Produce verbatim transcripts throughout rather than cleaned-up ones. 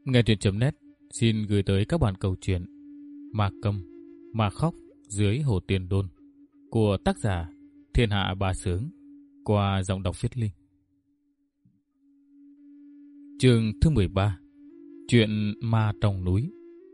Nghe truyện chấm net xin gửi tới các bạn câu chuyện Ma Câm, Ma Khóc dưới Hồ Tiền Đôn của tác giả Thiên Hạ Bá Sướng qua giọng đọc Viết Linh. Chương thứ mười ba. Chuyện ma trong núi.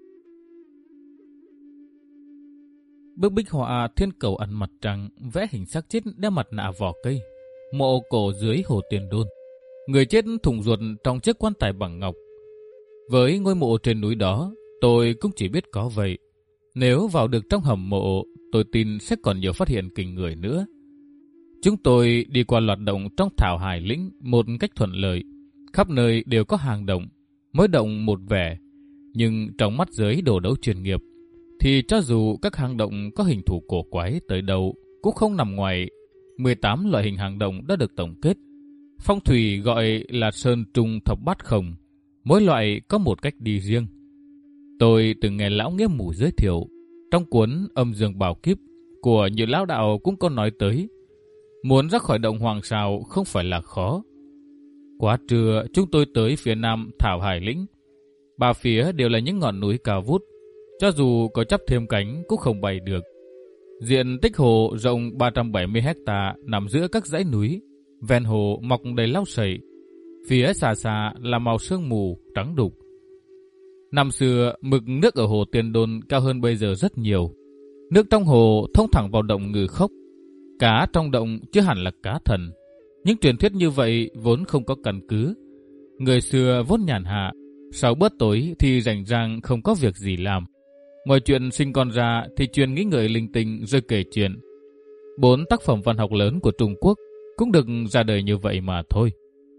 Bức bích họa thiên cầu ăn mặt trăng vẽ hình xác chết đeo mặt nạ vỏ cây, mộ cổ dưới Hồ Tiền Đôn, người chết thủng ruột trong chiếc quan tài bằng ngọc. Với ngôi mộ trên núi đó, tôi cũng chỉ biết có vậy. Nếu vào được trong hầm mộ, tôi tin sẽ còn nhiều phát hiện kinh người nữa. Chúng tôi đi qua loạt động trong thảo hải lĩnh một cách thuận lợi. Khắp nơi đều có hang động, mỗi động một vẻ. Nhưng trong mắt giới đồ đấu chuyên nghiệp, thì cho dù các hang động có hình thù cổ quái tới đâu, cũng không nằm ngoài mười tám loại hình hang động đã được tổng kết. Phong thủy gọi là sơn trung thập bát khổng. Mỗi loại có một cách đi riêng. Tôi từng nghe lão Nghĩa Mù giới thiệu, trong cuốn Âm Dương Bảo Kiếp của nhiều lão đạo cũng có nói tới, muốn ra khỏi động Hoàng Sào không phải là khó. Quá trưa, chúng tôi tới phía nam Thảo Hải Lĩnh. Ba phía đều là những ngọn núi cao vút, cho dù có chắp thêm cánh cũng không bay được. Diện tích hồ rộng ba trăm bảy mươi héc ta nằm giữa các dãy núi, ven hồ mọc đầy lau sậy. Phía xa xa là màu sương mù trắng đục. Năm xưa, mực nước ở hồ Tiền Đôn cao hơn bây giờ rất nhiều. Nước trong hồ thông thẳng vào động Ngư Khốc. Cá trong động chứ hẳn là cá thần. Những truyền thuyết như vậy vốn không có căn cứ. Người xưa vốn nhàn hạ, sau bữa tối thì rảnh rang không có việc gì làm. Ngoài chuyện sinh con ra thì truyền nghĩ ngợi linh tinh rồi kể chuyện. Bốn tác phẩm văn học lớn của Trung Quốc cũng được ra đời như vậy mà thôi.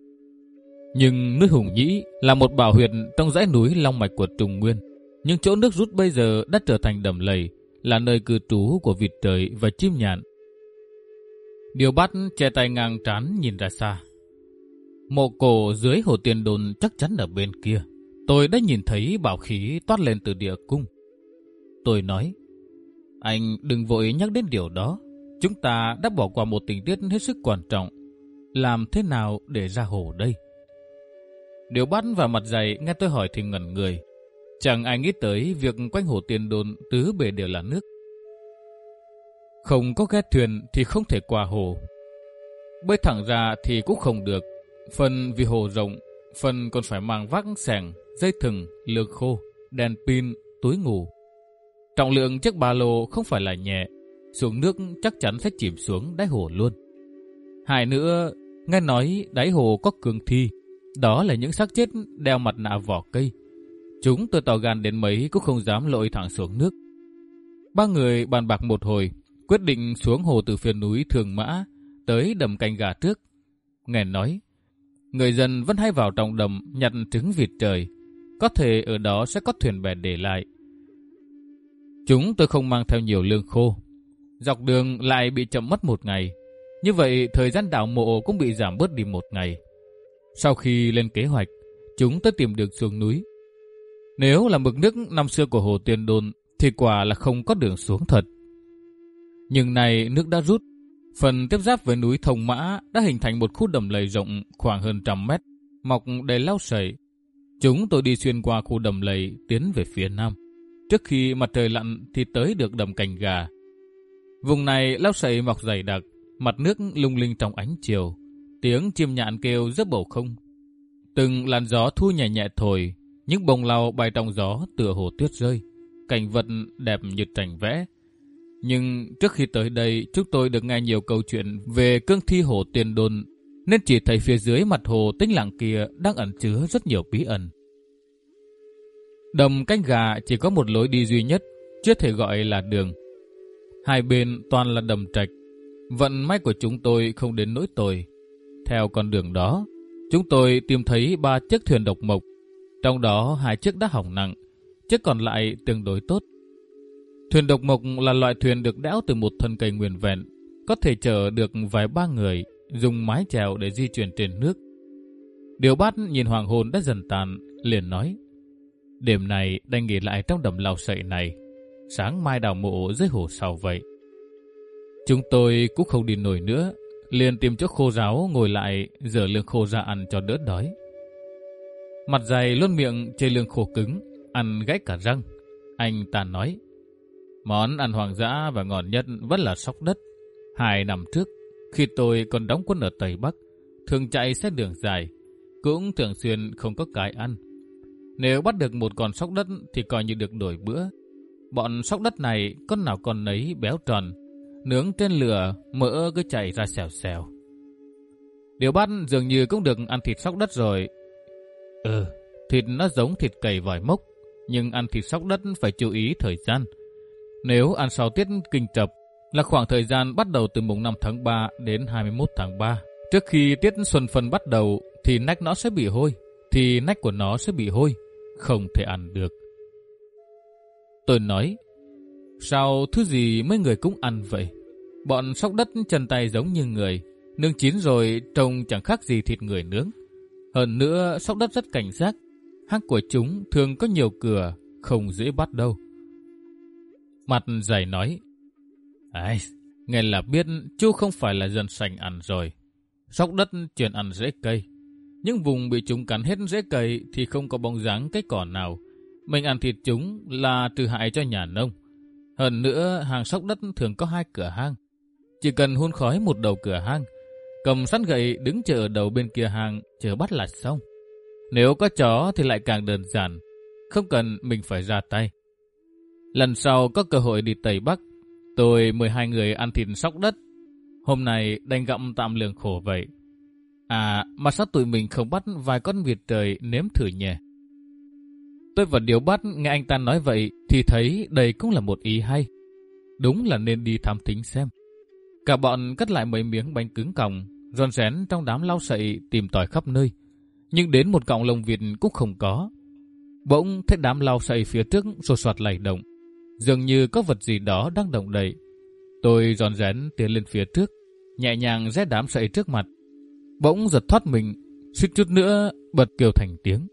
Nhưng núi Hùng Nhĩ là một bảo huyệt trong dãy núi long mạch của Trung Nguyên. Nhưng chỗ nước rút bây giờ đã trở thành đầm lầy, là nơi cư trú của vịt trời và chim nhạn. Điều Bát che tay ngang trán nhìn ra xa. Mộ cổ dưới Hồ Tiền Đôn chắc chắn ở bên kia. Tôi đã nhìn thấy bảo khí toát lên từ địa cung. Tôi nói, anh đừng vội nhắc đến điều đó. Chúng ta đã bỏ qua một tình tiết hết sức quan trọng. Làm thế nào để ra hồ đây? Điều Bát vào mặt dày nghe tôi hỏi thì ngẩn người. Chẳng ai nghĩ tới việc quanh Hồ Tiền Đôn tứ bề đều là nước. Không có ghe thuyền thì không thể qua hồ. Bơi thẳng ra thì cũng không được. Phần vì hồ rộng, phần còn phải mang vác xẻng, dây thừng, lược khô, đèn pin, túi ngủ. Trọng lượng chiếc ba lô không phải là nhẹ. Xuống nước chắc chắn sẽ chìm xuống đáy hồ luôn. Hai nữa, nghe nói đáy hồ có cương thi. Đó là những xác chết đeo mặt nạ vỏ cây. Chúng tôi to gan đến mấy cũng không dám lội thẳng xuống nước. Ba người bàn bạc một hồi, quyết định xuống hồ từ phía núi Thường Mã tới đầm Canh Gà trước. Nghe nói, người dân vẫn hay vào trong đầm nhặt trứng vịt trời. Có thể ở đó sẽ có thuyền bè để lại. Chúng tôi không mang theo nhiều lương khô. Dọc đường lại bị chậm mất một ngày. Như vậy thời gian đào mộ cũng bị giảm bớt đi một ngày. Sau khi lên kế hoạch, chúng tôi tìm được xuống núi. Nếu là mực nước năm xưa của Hồ Tiền Đôn thì quả là không có đường xuống thật. Nhưng này nước đã rút. Phần tiếp giáp với núi Thông Mã đã hình thành một khu đầm lầy rộng khoảng hơn trăm mét, mọc đầy lau sậy. Chúng tôi đi xuyên qua khu đầm lầy tiến về phía nam. Trước khi mặt trời lặn thì tới được đầm Canh Gà. Vùng này lau sậy mọc dày đặc, mặt nước lung linh trong ánh chiều. Tiếng chim nhạn kêu rất bầu không. Từng làn gió thu nhẹ nhẹ thổi, những bông lau bay trong gió tựa hồ tuyết rơi. Cảnh vật đẹp như tranh vẽ. Nhưng trước khi tới đây, chúng tôi được nghe nhiều câu chuyện về cương thi Hồ Tiền Đôn, nên chỉ thấy phía dưới mặt hồ tĩnh lặng kia đang ẩn chứa rất nhiều bí ẩn. Đầm Canh Gà chỉ có một lối đi duy nhất, chưa thể gọi là đường. Hai bên toàn là đầm trạch. Vận may của chúng tôi không đến nỗi tồi. Theo con đường đó, chúng tôi tìm thấy ba chiếc thuyền độc mộc. Trong đó hai chiếc đã hỏng nặng, chiếc còn lại tương đối tốt. Thuyền độc mộc là loại thuyền được đẽo từ một thân cây nguyên vẹn, có thể chở được vài ba người, dùng mái chèo để di chuyển trên nước. Điều Bát nhìn hoàng hôn đã dần tàn, liền nói, đêm này đành nghỉ lại trong đầm lau sậy này, sáng mai đào mộ dưới hồ sau vậy. Chúng tôi cũng không đi nổi nữa, liền tìm chỗ khô ráo ngồi lại, rửa lương khô ra ăn cho đỡ đói. Mặt dày luôn miệng chê lương khô cứng, ăn gãy cả răng. Anh ta nói, món ăn hoang dã và ngon nhất vẫn là sóc đất. Hai năm trước, khi tôi còn đóng quân ở Tây Bắc, thường chạy xe đường dài, cũng thường xuyên không có cái ăn. Nếu bắt được một con sóc đất thì coi như được đổi bữa. Bọn sóc đất này con nào con nấy béo tròn, nướng trên lửa, mỡ cứ chảy ra xèo xèo. Điều bắt dường như cũng được ăn thịt sóc đất rồi. Ừ, thịt nó giống thịt cầy vòi mốc, nhưng ăn thịt sóc đất phải chú ý thời gian. Nếu ăn sau tiết kinh trập là khoảng thời gian bắt đầu từ mùng năm tháng ba đến hai mươi mốt tháng ba. Trước khi tiết xuân phân bắt đầu thì nách nó sẽ bị hôi, thì nách của nó sẽ bị hôi, không thể ăn được. Tôi nói, sao thứ gì mấy người cũng ăn vậy? Bọn sóc đất chân tay giống như người, nướng chín rồi trông chẳng khác gì thịt người nướng. Hơn nữa sóc đất rất cảnh giác, hang của chúng thường có nhiều cửa, không dễ bắt đâu. Mặt dày nói, ai, nghe là biết chú không phải là dân sành ăn rồi. Sóc đất chuyên ăn rễ cây. Những vùng bị chúng cắn hết rễ cây thì không có bóng dáng cái cỏ nào. Mình ăn thịt chúng là trừ hại cho nhà nông. Hơn nữa, hàng sóc đất thường có hai cửa hang. Chỉ cần hun khói một đầu cửa hang, cầm sẵn gậy đứng chờ ở đầu bên kia hang chờ bắt là xong. Nếu có chó thì lại càng đơn giản, không cần mình phải ra tay. Lần sau có cơ hội đi Tây Bắc, tôi mời hai người ăn thịt sóc đất. Hôm nay đành gặm tạm lường khổ vậy. À, mà sao tụi mình không bắt vài con vịt trời nếm thử nhỉ? Tôi và Điếu Bắt nghe anh ta nói vậy thì thấy đây cũng là một ý hay. Đúng là nên đi thám thính xem. Cả bọn cắt lại mấy miếng bánh cứng còng, ròn rén trong đám lau sậy tìm tòi khắp nơi. Nhưng đến một cọng lông vịt cũng không có. Bỗng thấy đám lau sậy phía trước sột soạt lay động, dường như có vật gì đó đang động đậy. Tôi ròn rén tiến lên phía trước, nhẹ nhàng rẽ đám sậy trước mặt. Bỗng giật thoát mình, suýt chút nữa bật kêu thành tiếng.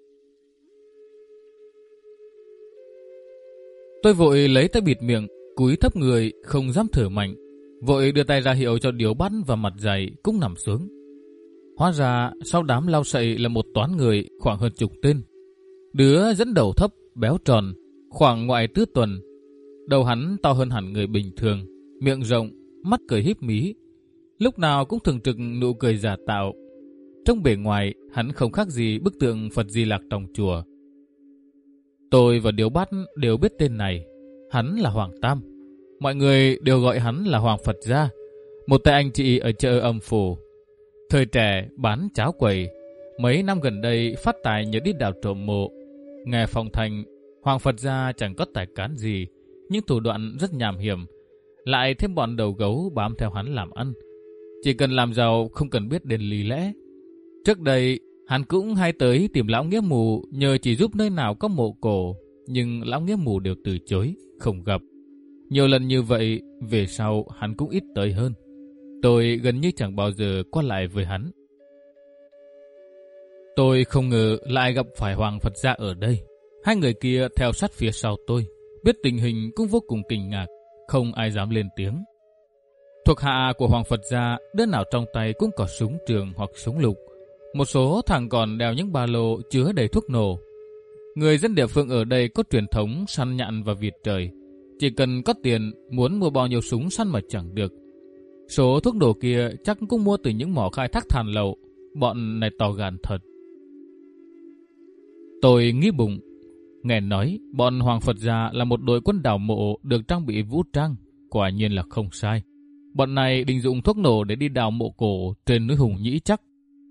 Tôi vội lấy tay bịt miệng, cúi thấp người, không dám thở mạnh. Vội đưa tay ra hiệu cho Điếu Bắt và mặt dày cũng nằm xuống. Hóa ra sau đám lau sậy là một toán người khoảng hơn chục tên. Đứa dẫn đầu thấp, béo tròn, khoảng ngoại tứ tuần. Đầu hắn to hơn hẳn người bình thường, miệng rộng, mắt cười híp mí. Lúc nào cũng thường trực nụ cười giả tạo. Trong bề ngoài, hắn không khác gì bức tượng Phật Di Lặc trong chùa. Tôi và Điếu Bắt đều biết tên này. Hắn là Hoàng Tam. Mọi người đều gọi hắn là Hoàng Phật Gia, một tay anh chị ở chợ Âm Phủ. Thời trẻ bán cháo quầy, mấy năm gần đây phát tài nhờ đi đào trộm mộ. Nghe phong thành, Hoàng Phật Gia chẳng có tài cán gì, nhưng thủ đoạn rất nham hiểm. Lại thêm bọn đầu gấu bám theo hắn làm ăn. Chỉ cần làm giàu không cần biết đến lý lẽ. Trước đây, hắn cũng hay tới tìm Lão Nghĩa Mù nhờ chỉ giúp nơi nào có mộ cổ, nhưng Lão Nghĩa Mù đều từ chối, không gặp. Nhiều lần như vậy, về sau hắn cũng ít tới hơn. Tôi gần như chẳng bao giờ qua lại với hắn. Tôi không ngờ lại gặp phải Hoàng Phật Gia ở đây. Hai người kia theo sát phía sau tôi, biết tình hình cũng vô cùng kinh ngạc, không ai dám lên tiếng. Thuộc hạ của Hoàng Phật Gia, đứa nào trong tay cũng có súng trường hoặc súng lục. Một số thằng còn đeo những ba lô chứa đầy thuốc nổ. Người dân địa phương ở đây có truyền thống săn nhạn và vịt trời. Chỉ cần có tiền, muốn mua bao nhiêu súng săn mà chẳng được. Số thuốc nổ kia chắc cũng mua từ những mỏ khai thác than lậu. Bọn này to gan thật. Tôi nghĩ bụng. Nghe nói bọn Hoàng Phật Gia là một đội quân đào mộ được trang bị vũ trang. Quả nhiên là không sai. Bọn này định dụng thuốc nổ để đi đào mộ cổ trên núi Hùng Nhĩ chắc.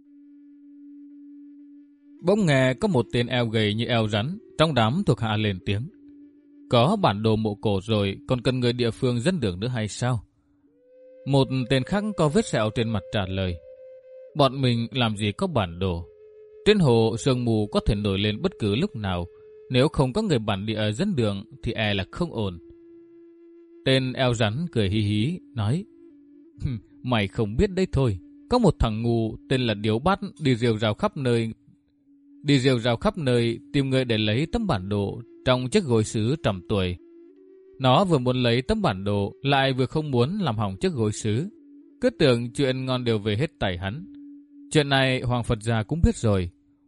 Bỗng nghe có một tên eo gầy như eo rắn trong đám thuộc hạ lên tiếng. Có bản đồ mộ cổ rồi, còn cần người địa phương dẫn đường nữa hay sao? Một tên khác có vết sẹo trên mặt trả lời. Bọn mình làm gì có bản đồ? Trên hồ sương mù có thể nổi lên bất cứ lúc nào. Nếu không có người bản địa dẫn đường thì e là không ổn. Tên eo rắn cười hí hí, nói. Mày không biết đấy thôi. Có một thằng ngu tên là Điếu Bắt đi rêu rao khắp nơi. Đi rêu rao khắp nơi tìm người để lấy tấm bản đồ trong chiếc gối sứ trầm tuổi. Nó vừa muốn lấy tấm bản đồ, lại vừa không muốn làm hỏng chiếc gối sứ. Cứ tưởng chuyện ngon đều về hết tay hắn. Chuyện này Hoàng Phật Gia cũng biết rồi.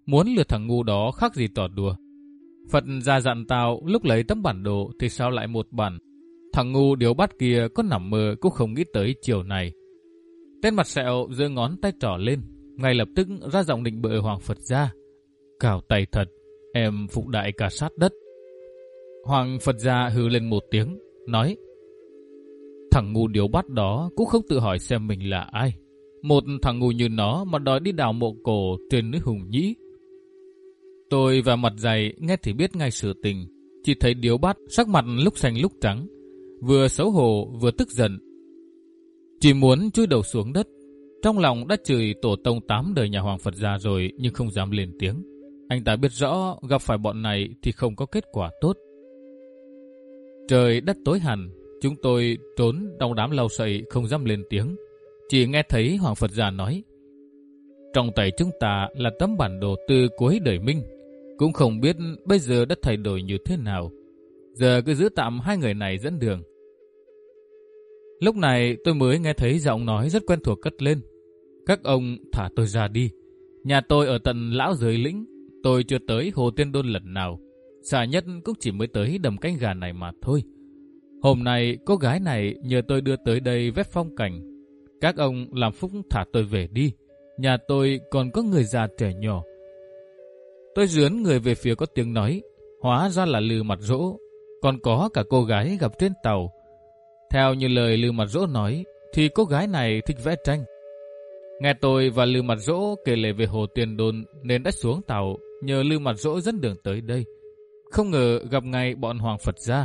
muốn lừa thằng ngu đó khác gì trò đùa. Phật gia dặn tao lúc lấy tấm bản đồ thì sao lại một bản. Thằng ngu điếu bát kia có nằm mơ cũng không nghĩ tới chiều này. Tên mặt sẹo giơ ngón tay trỏ lên, ngay lập tức ra giọng định bợ Hoàng Phật gia. Cào tay thật, em phục đại cả sát đất. Hoàng Phật gia hừ lên một tiếng, nói: Thằng ngu điếu bát đó cũng không tự hỏi xem mình là ai. Một thằng ngu như nó mà đòi đi đào mộ cổ trên núi Hùng Nhĩ. Tôi và mặt dày nghe thì biết ngay sự tình. Chỉ thấy điếu bát sắc mặt lúc xanh lúc trắng, vừa xấu hổ vừa tức giận. Chỉ muốn chui đầu xuống đất. Trong lòng đã chửi tổ tông tám đời nhà Hoàng Phật gia rồi, nhưng không dám lên tiếng. Anh ta biết rõ gặp phải bọn này thì không có kết quả tốt. Trời đất tối hẳn, chúng tôi trốn trong đám lau sậy không dám lên tiếng. Chỉ nghe thấy Hoàng Phật gia nói: Trong tay chúng ta là tấm bản đồ từ cuối đời Minh, cũng không biết bây giờ đã thay đổi như thế nào. Giờ cứ giữ tạm hai người này dẫn đường. Lúc này tôi mới nghe thấy giọng nói rất quen thuộc cất lên: Các ông thả tôi ra đi. Nhà tôi ở tận Lão Giới Lĩnh, tôi chưa tới Hồ Tiên Đôn lần nào. Xa nhất cũng chỉ mới tới đầm cánh gà này mà thôi. Hôm nay cô gái này nhờ tôi đưa tới đây vét phong cảnh. Các ông làm phúc thả tôi về đi. Nhà tôi còn có người già trẻ nhỏ. Tôi dướn người về phía có tiếng nói. Hóa ra là Lư Mặt Dỗ. Còn có cả cô gái gặp trên tàu. Theo như lời Lư Mặt Dỗ nói thì cô gái này thích vẽ tranh. Nghe tôi và Lư Mặt Dỗ kể lể về Hồ Tiên Đôn nên đã xuống tàu nhờ Lư Mặt Dỗ dẫn đường tới đây. Không ngờ gặp ngay bọn Hoàng Phật gia.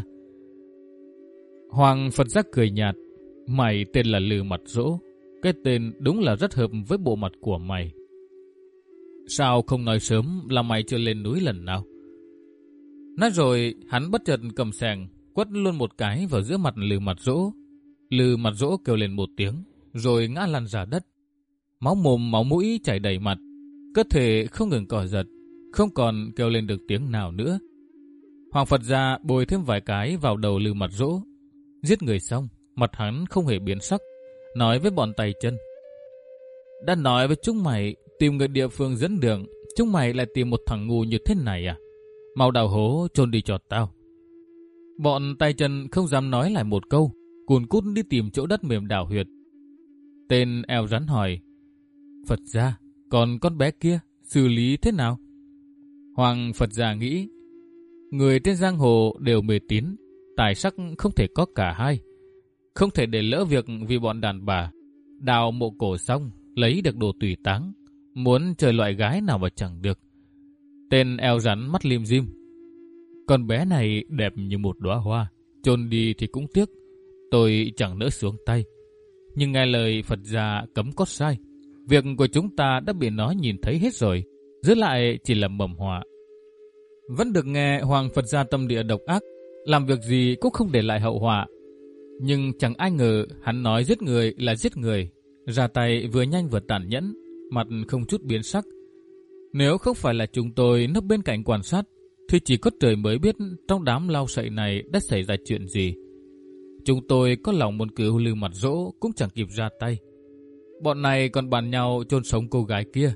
Hoàng Phật gia cười nhạt: Mày tên là Lư Mặt Dỗ. Cái tên đúng là rất hợp với bộ mặt của mày. Sao không nói sớm là mày chưa lên núi lần nào? Nói rồi hắn bất chợt cầm xẻng quất luôn một cái vào giữa mặt Lư Mặt Dỗ. Lư Mặt Dỗ kêu lên một tiếng rồi ngã lăn ra đất. Máu mồm máu mũi chảy đầy mặt, cơ thể không ngừng cò giật, không còn kêu lên được tiếng nào nữa. Hoàng Phật gia bồi thêm vài cái vào đầu Lư Mặt Dỗ. Giết người xong, mặt hắn không hề biến sắc, nói với bọn tay chân: Đã nói với chúng mày tìm người địa phương dẫn đường, chúng mày lại tìm một thằng ngu như thế này à? Mau đào hố chôn đi cho tao. Bọn tay chân không dám nói lại một câu, cùn cút đi tìm chỗ đất mềm đào huyệt. Tên eo rắn hỏi: Phật gia, còn con bé kia xử lý thế nào? Hoàng Phật gia nghĩ: Người trên giang hồ đều mê tín, tài sắc không thể có cả hai. Không thể để lỡ việc vì bọn đàn bà đào mộ cổ xong lấy được đồ tùy táng, muốn chơi loại gái nào mà chẳng được. Tên eo rắn mắt lim dim: Con bé này đẹp như một đóa hoa, chôn đi thì cũng tiếc. Tôi chẳng nỡ xuống tay. Nhưng nghe lời Phật gia cấm cốt sai. Việc của chúng ta đã bị nó nhìn thấy hết rồi, giữ lại chỉ là mầm họa. Vẫn được nghe Hoàng Phật gia tâm địa độc ác, làm việc gì cũng không để lại hậu họa. Nhưng chẳng ai ngờ hắn nói giết người là giết người, ra tay vừa nhanh vừa tàn nhẫn, mặt không chút biến sắc. Nếu không phải là chúng tôi nấp bên cạnh quan sát, thì chỉ có trời mới biết trong đám lau sậy này đã xảy ra chuyện gì. Chúng tôi có lòng muốn cứu Lư Mặt Dỗ cũng chẳng kịp ra tay. Bọn này còn bàn nhau chôn sống cô gái kia.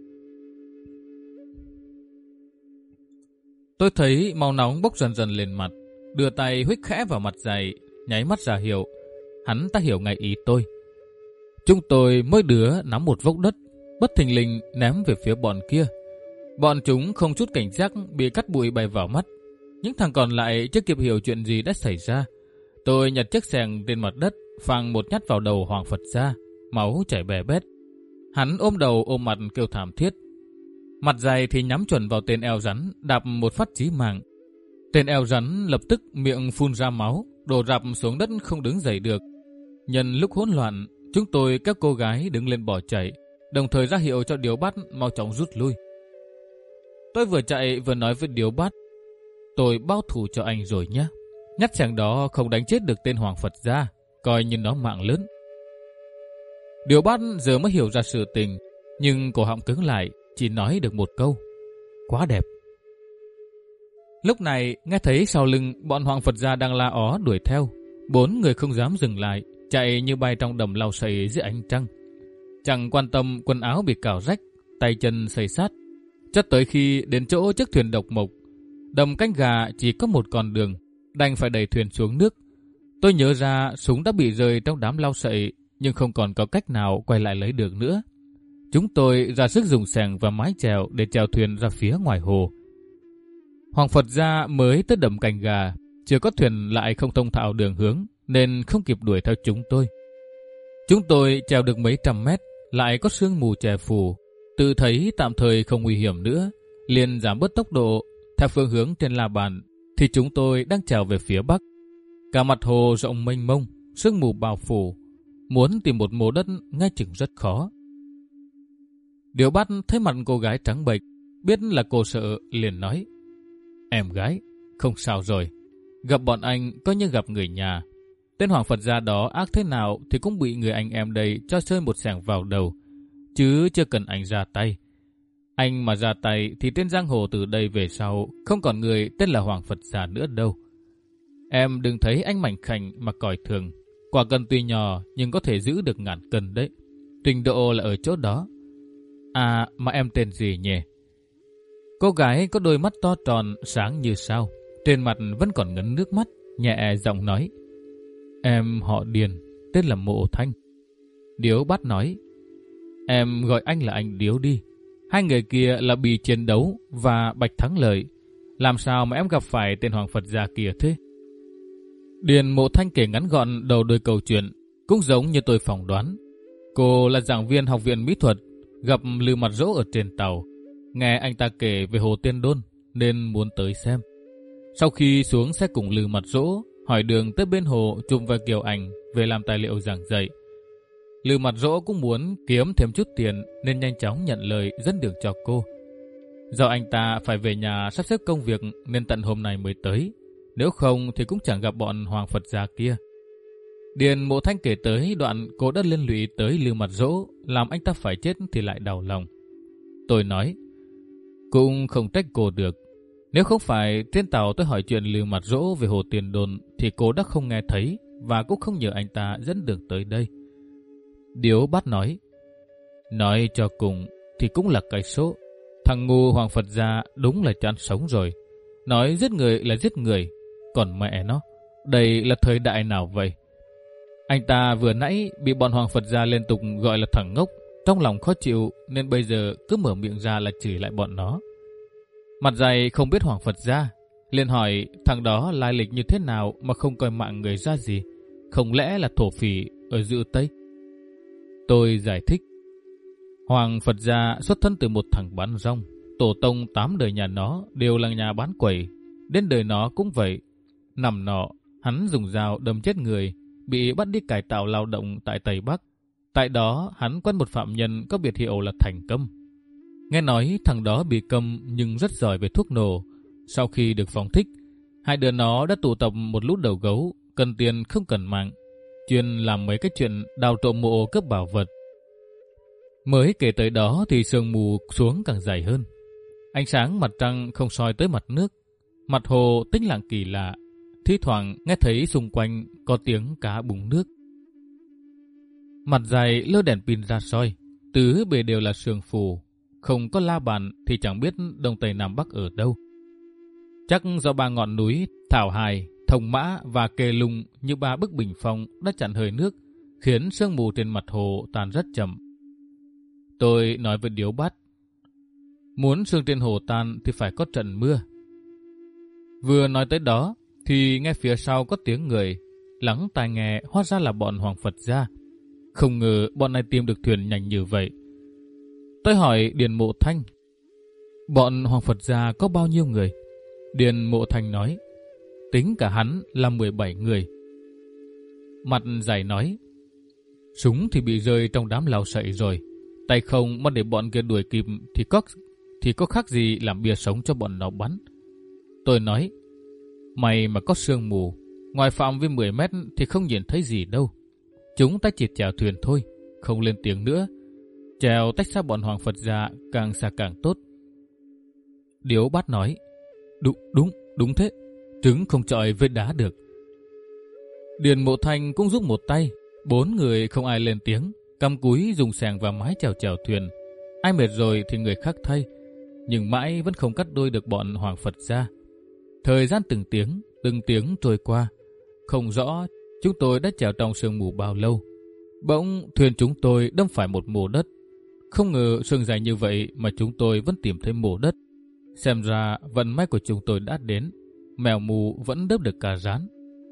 Tôi thấy màu nóng bốc dần dần lên mặt, đưa tay huých khẽ vào mặt dày, nháy mắt ra hiệu. Hắn ta hiểu ngay ý tôi. Chúng tôi mỗi đứa nắm một vốc đất, bất thình lình ném về phía bọn kia. Bọn chúng không chút cảnh giác bị cắt bụi bay vào mắt. Những thằng còn lại chưa kịp hiểu chuyện gì đã xảy ra. Tôi nhặt chiếc xẻng trên mặt đất, phang một nhát vào đầu Hoàng Phật gia, máu chảy bè bét. Hắn ôm đầu ôm mặt kêu thảm thiết. Mặt dày thì nhắm chuẩn vào tên eo rắn, đạp một phát chí mạng. Tên eo rắn lập tức miệng phun ra máu, đổ rạp xuống đất không đứng dậy được. Nhân lúc hỗn loạn, chúng tôi các cô gái đứng lên bỏ chạy, đồng thời ra hiệu cho Điếu Bát mau chóng rút lui. Tôi vừa chạy vừa nói với Điếu Bát: Tôi báo thù cho anh rồi nhé. Nhát chàng đó không đánh chết được tên Hoàng Phật gia, coi như nó mạng lớn. Điếu Bát giờ mới hiểu ra sự tình, nhưng cổ họng cứng lại, chỉ nói được một câu: Quá đẹp. Lúc này nghe thấy sau lưng bọn Hoàng Phật gia đang la ó đuổi theo. Bốn người không dám dừng lại, chạy như bay trong đầm lau sậy dưới ánh trăng. Chẳng quan tâm quần áo bị cào rách, tay chân xây sát. Cho tới khi đến chỗ chiếc thuyền độc mộc, đầm cánh gà chỉ có một con đường, đành phải đẩy thuyền xuống nước. Tôi nhớ ra súng đã bị rơi trong đám lau sậy, nhưng không còn có cách nào quay lại lấy được nữa. Chúng tôi ra sức dùng xẻng và mái chèo để chèo thuyền ra phía ngoài hồ. Hoàng Phật Gia mới tới đầm cánh gà, chưa có thuyền lại không thông thạo đường hướng, nên không kịp đuổi theo chúng tôi. Chúng tôi trèo được mấy trăm mét, lại có sương mù che phủ, tự thấy tạm thời không nguy hiểm nữa, liền giảm bớt tốc độ. Theo phương hướng trên la bàn thì chúng tôi đang trèo về phía bắc. Cả mặt hồ rộng mênh mông, sương mù bao phủ, muốn tìm một mô đất ngay chừng rất khó. Điều Bắt thấy mặt cô gái trắng bệch, biết là cô sợ, liền nói: "Em gái, không sao rồi. Gặp bọn anh coi như gặp người nhà. Tên Hoàng Phật Gia đó ác thế nào thì cũng bị người anh em đây cho chơi một xẻng vào đầu, chứ chưa cần anh ra tay. Anh mà ra tay thì trên giang hồ từ đây về sau không còn người tên là Hoàng Phật Gia nữa đâu. Em đừng thấy anh mảnh khảnh mà coi thường. Quả cân tuy nhỏ nhưng có thể giữ được ngàn cân đấy. Trình độ là ở chỗ đó. À, mà em tên gì nhỉ?" Cô gái có đôi mắt to tròn sáng như sao, trên mặt vẫn còn ngấn nước mắt, nhẹ giọng nói: "Em họ Điền, tên là Mộ Thanh." Điếu Bắt nói: "Em gọi anh là anh Điếu đi. Hai người kia là Bì Chiến Đấu và Bạch Thắng Lợi. Làm sao mà em gặp phải tên Hoàng Phật Gia kia thế?" Điền Mộ Thanh kể ngắn gọn đầu đuôi câu chuyện, cũng giống như tôi phỏng đoán. Cô là giảng viên học viện mỹ thuật, gặp Lư Mặt Dỗ ở trên tàu, nghe anh ta kể về Hồ Tiên Đôn nên muốn tới xem. Sau khi xuống xe cùng Lư Mặt Dỗ, hỏi đường tới bên hồ chụp vài kiểu ảnh về làm tài liệu giảng dạy. Lư Mặt Dỗ cũng muốn kiếm thêm chút tiền nên nhanh chóng nhận lời dẫn đường cho cô. Do anh ta phải về nhà sắp xếp công việc nên tận hôm nay mới tới, nếu không thì cũng chẳng gặp bọn Hoàng Phật Gia kia. Điền Mộ Thanh kể tới đoạn cô đã liên lụy tới Lư Mặt Dỗ, làm anh ta phải chết thì lại đau lòng. Tôi nói: "Cũng không trách cô được. Nếu không phải trên tàu tôi hỏi chuyện Lư Mặt Dỗ về Hồ Tiên Đôn thì cô đã không nghe thấy và cũng không nhờ anh ta dẫn đường tới đây." Điếu Bắt nói: "Nói cho cùng thì cũng là cái số. Thằng ngu Hoàng Phật Gia đúng là chán sống rồi. Nói giết người là giết người, còn mẹ nó, đây là thời đại nào vậy? Anh ta vừa nãy bị bọn Hoàng Phật Gia liên tục gọi là thằng ngốc, trong lòng khó chịu nên bây giờ cứ mở miệng ra là chửi lại bọn nó. Mặt dày không biết Hoàng Phật Gia, liền hỏi thằng đó lai lịch như thế nào mà không coi mạng người ra gì, không lẽ là thổ phỉ ở Dự Tây?" Tôi giải thích: Hoàng Phật Gia xuất thân từ một thằng bán rong, tổ tông tám đời nhà nó đều là nhà bán quẩy, đến đời nó cũng vậy. Năm nọ, hắn dùng dao đâm chết người, bị bắt đi cải tạo lao động tại Tây Bắc. Tại đó, hắn quen một phạm nhân có biệt hiệu là Thành Câm. Nghe nói thằng đó bị câm nhưng rất giỏi về thuốc nổ. Sau khi được phóng thích, hai đứa nó đã tụ tập một lũ đầu gấu, cần tiền không cần mạng, chuyên làm mấy cái chuyện đào trộm mộ cướp bảo vật. Mới kể tới đó thì sương mù xuống càng dày hơn. Ánh sáng mặt trăng không soi tới mặt nước. Mặt hồ tĩnh lặng kỳ lạ, thi thoảng nghe thấy xung quanh có tiếng cá búng nước. Mặt dày lơ đèn pin ra soi, tứ bề đều là sương phù, không có la bàn thì chẳng biết đông tây nam bắc ở đâu. Chắc do ba ngọn núi Thảo Hải, Thông Mã và Kê Lung như ba bức bình phong đã chặn hơi nước, khiến sương mù trên mặt hồ tan rất chậm. Tôi nói với Điếu Bát: "Muốn sương trên hồ tan thì phải có trận mưa." Vừa nói tới đó thì nghe phía sau có tiếng người, lắng tai nghe hóa ra là bọn Hoàng Phật Gia. Không ngờ bọn này tìm được thuyền nhanh như vậy. Tôi hỏi Điền Mộ Thanh: "Bọn Hoàng Phật Gia có bao nhiêu người?" Điền Mộ Thanh nói: "Tính cả hắn là mười bảy người." Mặt dày nói: "Súng thì bị rơi trong đám lao sậy rồi, tay không mà để bọn kia đuổi kịp thì có, thì có khác gì làm bia sống cho bọn nó bắn." Tôi nói: "May mà có sương mù, ngoài phạm vi mười mét thì không nhìn thấy gì đâu. Chúng ta chỉ chèo thuyền thôi, không lên tiếng nữa. Chèo tách xa bọn Hoàng Phật Gia càng xa càng tốt." Điếu Bát nói: Đúng, đúng, đúng thế, trứng không chọi với đá được." Điền Mộ Thanh cũng giúp một tay, bốn người không ai lên tiếng, cắm cúi dùng xẻng và mái chèo chèo thuyền. Ai mệt rồi thì người khác thay. nhưng mãi vẫn không cắt đuôi được bọn Hoàng Phật gia. Thời gian từng tiếng, từng tiếng trôi qua, không rõ chúng tôi đã trèo trong sương mù bao lâu. Bỗng thuyền chúng tôi đâm phải một mồ đất. Không ngờ sương dài như vậy mà chúng tôi vẫn tìm thấy mồ đất. Xem ra vận may của chúng tôi đã đến, mèo mù vẫn đớp được cà rán.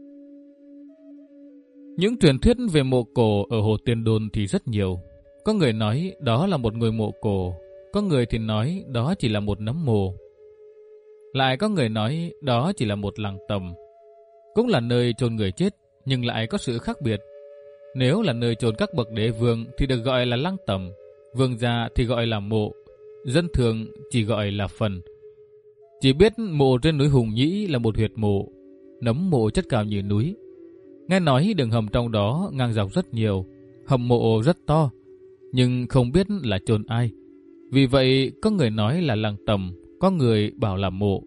Những truyền thuyết về mộ cổ ở Hồ Tiên Đôn thì rất nhiều. Có người nói đó là một ngôi mộ cổ, có người thì nói đó chỉ là một nấm mồ. Lại có người nói đó chỉ là một làng tầm. Cũng là nơi chôn người chết, nhưng lại có sự khác biệt. Nếu là nơi chôn các bậc đế vương thì được gọi là lăng tầm, vương gia thì gọi là mộ, dân thường chỉ gọi là phần. Chỉ biết mộ trên núi Hùng Nhĩ là một huyệt mộ, nấm mộ chất cao như núi. Nghe nói đường hầm trong đó ngang dọc rất nhiều, hầm mộ rất to, nhưng không biết là chôn ai. Vì vậy có người nói là lăng tầm, có người bảo là mộ.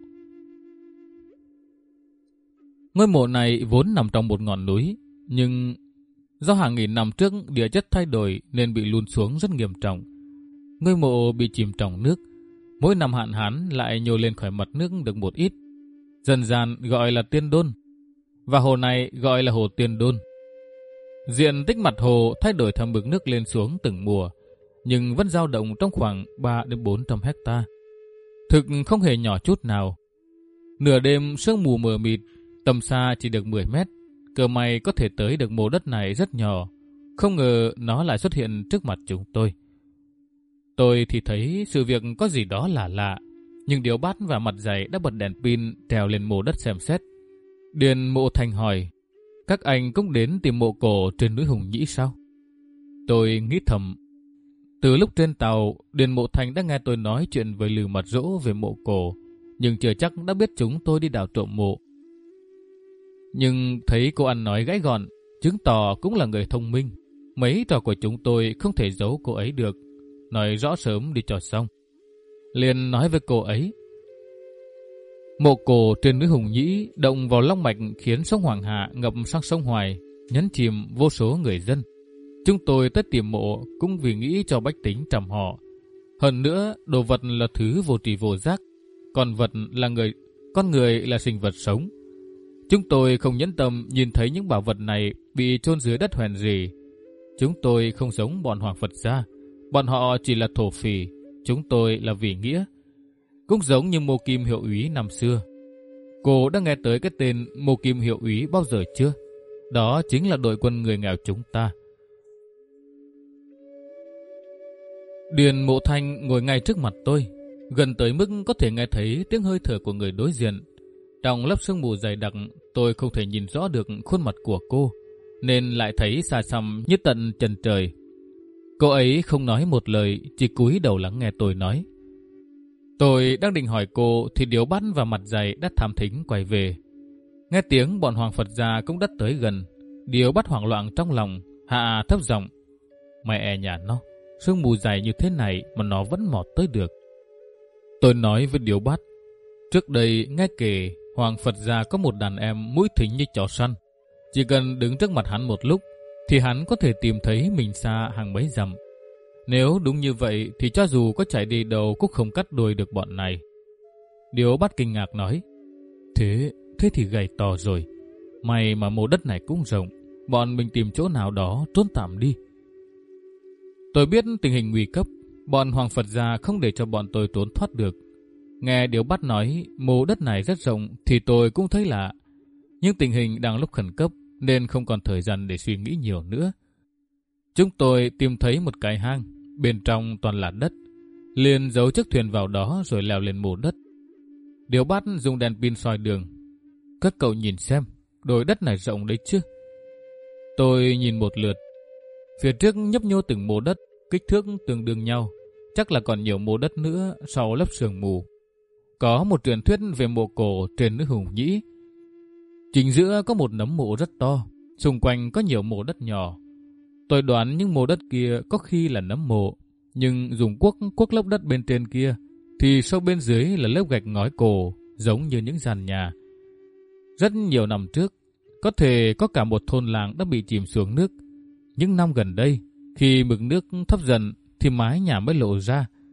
Ngôi mộ này vốn nằm trong một ngọn núi, nhưng do hàng nghìn năm trước địa chất thay đổi nên bị lún xuống rất nghiêm trọng. Ngôi mộ bị chìm trong nước, mỗi năm hạn hán lại nhô lên khỏi mặt nước được một ít. Dần dần gọi là Tiên Đôn, và hồ này gọi là Hồ Tiên Đôn. Diện tích mặt hồ thay đổi theo mực nước lên xuống từng mùa, nhưng vẫn dao động trong khoảng ba đến bốn trăm hecta. Thực không hề nhỏ chút nào. Nửa đêm sương mù mờ mịt, tầm xa chỉ được mười mét. Cơ may có thể tới được mồ đất này rất nhỏ. Không ngờ nó lại xuất hiện trước mặt chúng tôi. Tôi thì thấy sự việc có gì đó lạ lạ, nhưng Điếu Bát và Mặt Dày đã bật đèn pin trèo lên mồ đất xem xét. Điền Mộ Thành hỏi, các anh cũng đến tìm mộ cổ trên núi Hùng Nhĩ sao? Tôi nghĩ thầm. Từ lúc trên tàu, Điền Mộ Thành đã nghe tôi nói chuyện với Lư Mặt Dỗ về mộ cổ, nhưng chưa chắc đã biết chúng tôi đi đào trộm mộ. Nhưng thấy cô ăn nói gãy gọn, chứng tỏ cũng là người thông minh. Mấy trò của chúng tôi không thể giấu cô ấy được, nói rõ sớm đi cho xong. Liền nói với cô ấy, mộ cổ trên núi Hùng Nhĩ động vào long mạch khiến sông Hoàng Hà ngập sang sông Hoài, nhấn chìm vô số người dân. Chúng tôi tới tìm mộ cũng vì nghĩ cho bách tính trầm họ. Hơn nữa, đồ vật là thứ vô tri vô giác, con vật là người, con người là sinh vật sống. Chúng tôi không nhẫn tâm nhìn thấy những bảo vật này bị chôn dưới đất hoen rỉ. Chúng tôi không giống bọn Hoàng Phật gia, bọn họ chỉ là thổ phỉ, chúng tôi là vì nghĩa. Cũng giống như Mộ Kim Hiệu úy năm xưa. Cô đã nghe tới cái tên Mộ Kim Hiệu úy bao giờ chưa? Đó chính là đội quân người nghèo chúng ta. Điền Mộ Thanh ngồi ngay trước mặt tôi, gần tới mức có thể nghe thấy tiếng hơi thở của người đối diện. Trong lớp sương mù dày đặc, tôi không thể nhìn rõ được khuôn mặt của cô, nên lại thấy xa xăm như tận chân trời. Cô ấy không nói một lời, chỉ cúi đầu lắng nghe tôi nói. Tôi đang định hỏi cô thì Điếu Bát và Mặt Dày đã thám thính quay về. Nghe tiếng bọn Hoàng Phật gia cũng đã tới gần. Điếu Bát hoảng loạn trong lòng, hạ thấp giọng. Mẹ nhà nó, sương mù dày như thế này mà nó vẫn mọt tới được. Tôi nói với Điếu Bát, trước đây nghe kể Hoàng Phật gia có một đàn em mũi thính như chó săn. Chỉ cần đứng trước mặt hắn một lúc thì hắn có thể tìm thấy mình xa hàng mấy dặm. Nếu đúng như vậy thì cho dù có chạy đi đâu cũng không cắt đuôi được bọn này. Điếu Bát kinh ngạc nói, Thế, thế thì gầy to rồi. May mà mô đất này cũng rộng, bọn mình tìm chỗ nào đó trốn tạm đi. Tôi biết tình hình nguy cấp, bọn Hoàng Phật gia không để cho bọn tôi trốn thoát được. Nghe Điếu Bát nói mô đất này rất rộng thì tôi cũng thấy lạ. Nhưng tình hình đang lúc khẩn cấp nên không còn thời gian để suy nghĩ nhiều nữa. Chúng tôi tìm thấy một cái hang, bên trong toàn là đất. Liền giấu chiếc thuyền vào đó rồi leo lên mồ đất. Điếu Bát dùng đèn pin soi đường. Các cậu nhìn xem, đồi đất này rộng đấy chứ? Tôi nhìn một lượt. Phía trước nhấp nhô từng mồ đất, kích thước tương đương nhau. Chắc là còn nhiều mồ đất nữa sau lớp sương mù. Có một truyền thuyết về mộ cổ trên núi Hùng Nhĩ. Chính giữa có một nấm mộ rất to, xung quanh có nhiều mộ đất nhỏ. Tôi đoán những mộ đất kia có khi là nấm mộ, nhưng dùng cuốc cuốc lấp đất bên trên kia, thì sâu bên dưới là lớp gạch ngói cổ, giống như những gian nhà. Rất nhiều năm trước, có thể có cả một thôn làng đã bị chìm xuống nước. Những năm gần đây, khi mực nước thấp dần thì mái nhà mới lộ ra.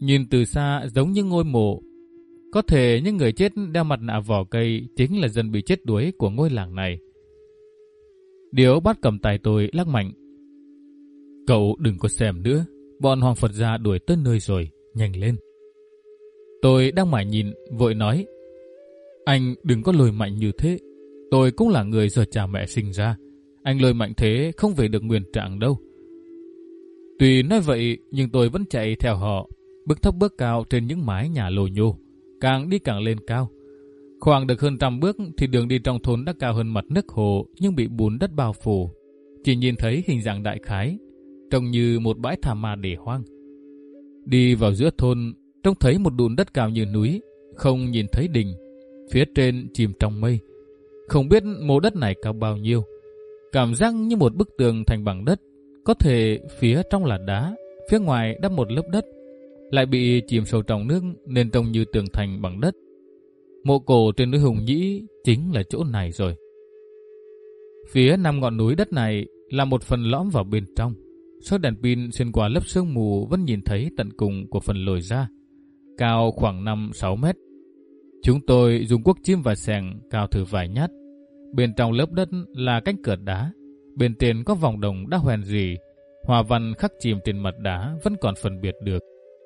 Nhìn từ xa giống như ngôi mộ. Có thể những người chết đeo mặt nạ vỏ cây chính là dân bị chết đuối của ngôi làng này. Điếu bắt cầm tay tôi lắc mạnh. Cậu đừng có xem nữa, bọn Hoàng Phật gia đuổi tới nơi rồi, nhanh lên. Tôi đang mải nhìn, vội nói. Anh đừng có lôi mạnh như thế. Tôi cũng là người do cha mẹ sinh ra. Anh lôi mạnh thế không về được nguyên trạng đâu. Tuy nói vậy nhưng tôi vẫn chạy theo họ, bước thấp bước cao trên những mái nhà lồi nhô, càng đi càng lên cao. Khoảng được hơn trăm bước thì đường đi trong thôn đã cao hơn mặt nước hồ nhưng bị bùn đất bao phủ. Chỉ nhìn thấy hình dạng đại khái, trông như một bãi thảm ma để hoang. Đi vào giữa thôn, trông thấy một đụn đất cao như núi, không nhìn thấy đỉnh, phía trên chìm trong mây. Không biết mô đất này cao bao nhiêu. Cảm giác như một bức tường thành bằng đất, có thể phía trong là đá, phía ngoài đắp một lớp đất, lại bị chìm sâu trong nước nên trông như tường thành bằng đất. Mộ cổ trên núi Hùng Nhĩ chính là chỗ này rồi. Phía năm ngọn núi đất này là một phần lõm vào bên trong. Soi đèn pin xuyên qua lớp sương mù vẫn nhìn thấy tận cùng của phần lồi ra, cao khoảng năm sáu mét. Chúng tôi dùng cuốc chim và xẻng cào thử vài nhát. Bên trong lớp đất là cánh cửa đá, bên trên có vòng đồng đã hoen rỉ, hoa văn khắc chìm trên mặt đá vẫn còn phân biệt được.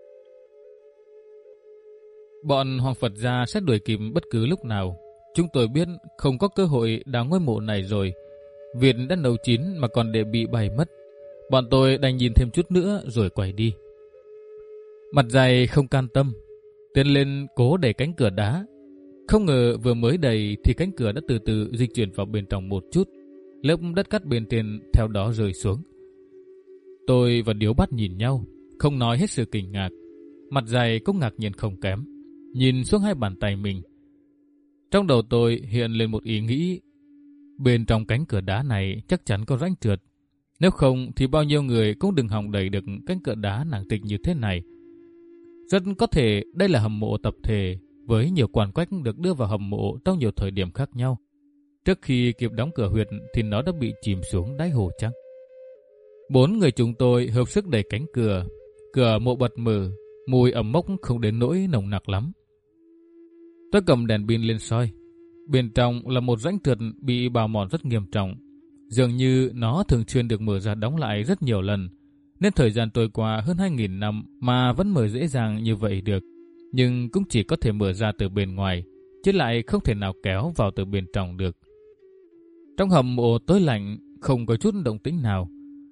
Bọn Hoàng Phật gia sẽ đuổi kịp bất cứ lúc nào. Chúng tôi biết không có cơ hội đào ngôi mộ này rồi. Việt đã nấu chín mà còn để bị bay mất. Bọn tôi đành nhìn thêm chút nữa rồi quay đi. Mặt dày không can tâm, tiến lên cố đẩy cánh cửa đá. Không ngờ vừa mới đẩy thì cánh cửa đã từ từ dịch chuyển vào bên trong một chút. Lớp đất cát bên trên theo đó rơi xuống. Tôi và Điếu Bắt nhìn nhau, không nói hết sự kinh ngạc. Mặt dày cũng ngạc nhiên không kém, nhìn xuống hai bàn tay mình. Trong đầu tôi hiện lên một ý nghĩ. Bên trong cánh cửa đá này chắc chắn có rãnh trượt. Nếu không thì bao nhiêu người cũng đừng hòng đẩy được cánh cửa đá nặng trịch như thế này. Rất có thể đây là hầm mộ tập thể với nhiều quan quách được đưa vào hầm mộ trong nhiều thời điểm khác nhau. Trước khi kịp đóng cửa huyệt thì nó đã bị chìm xuống đáy hồ chắc. Bốn người chúng tôi hợp sức đẩy cánh cửa. Cửa mộ bật mở, mùi ẩm mốc không đến nỗi nồng nặc lắm. Tôi cầm đèn pin lên soi. Bên trong là một rãnh trượt bị bào mòn rất nghiêm trọng. Dường như nó thường xuyên được mở ra đóng lại rất nhiều lần, nên thời gian trôi qua hơn hai nghìn năm mà vẫn mở dễ dàng như vậy được. Nhưng cũng chỉ có thể mở ra từ bên ngoài, chứ lại không thể nào kéo vào từ bên trong được. Trong hầm mộ tối lạnh, không có chút động tĩnh nào.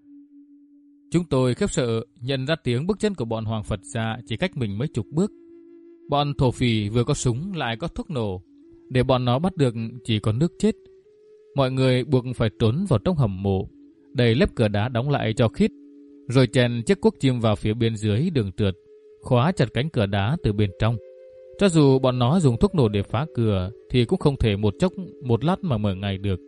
Chúng tôi khiếp sợ nhận ra tiếng bước chân của bọn Hoàng Phật gia chỉ cách mình mấy chục bước. Bọn thổ phỉ vừa có súng lại có thuốc nổ. Để bọn nó bắt được chỉ có nước chết. Mọi người buộc phải trốn vào trong hầm mộ, đẩy lớp cửa đá đóng lại cho khít, rồi chèn chiếc cuốc chim vào phía bên dưới đường trượt, khóa chặt cánh cửa đá từ bên trong. Cho dù bọn nó dùng thuốc nổ để phá cửa thì cũng không thể một chốc một lát mà mở ngay được.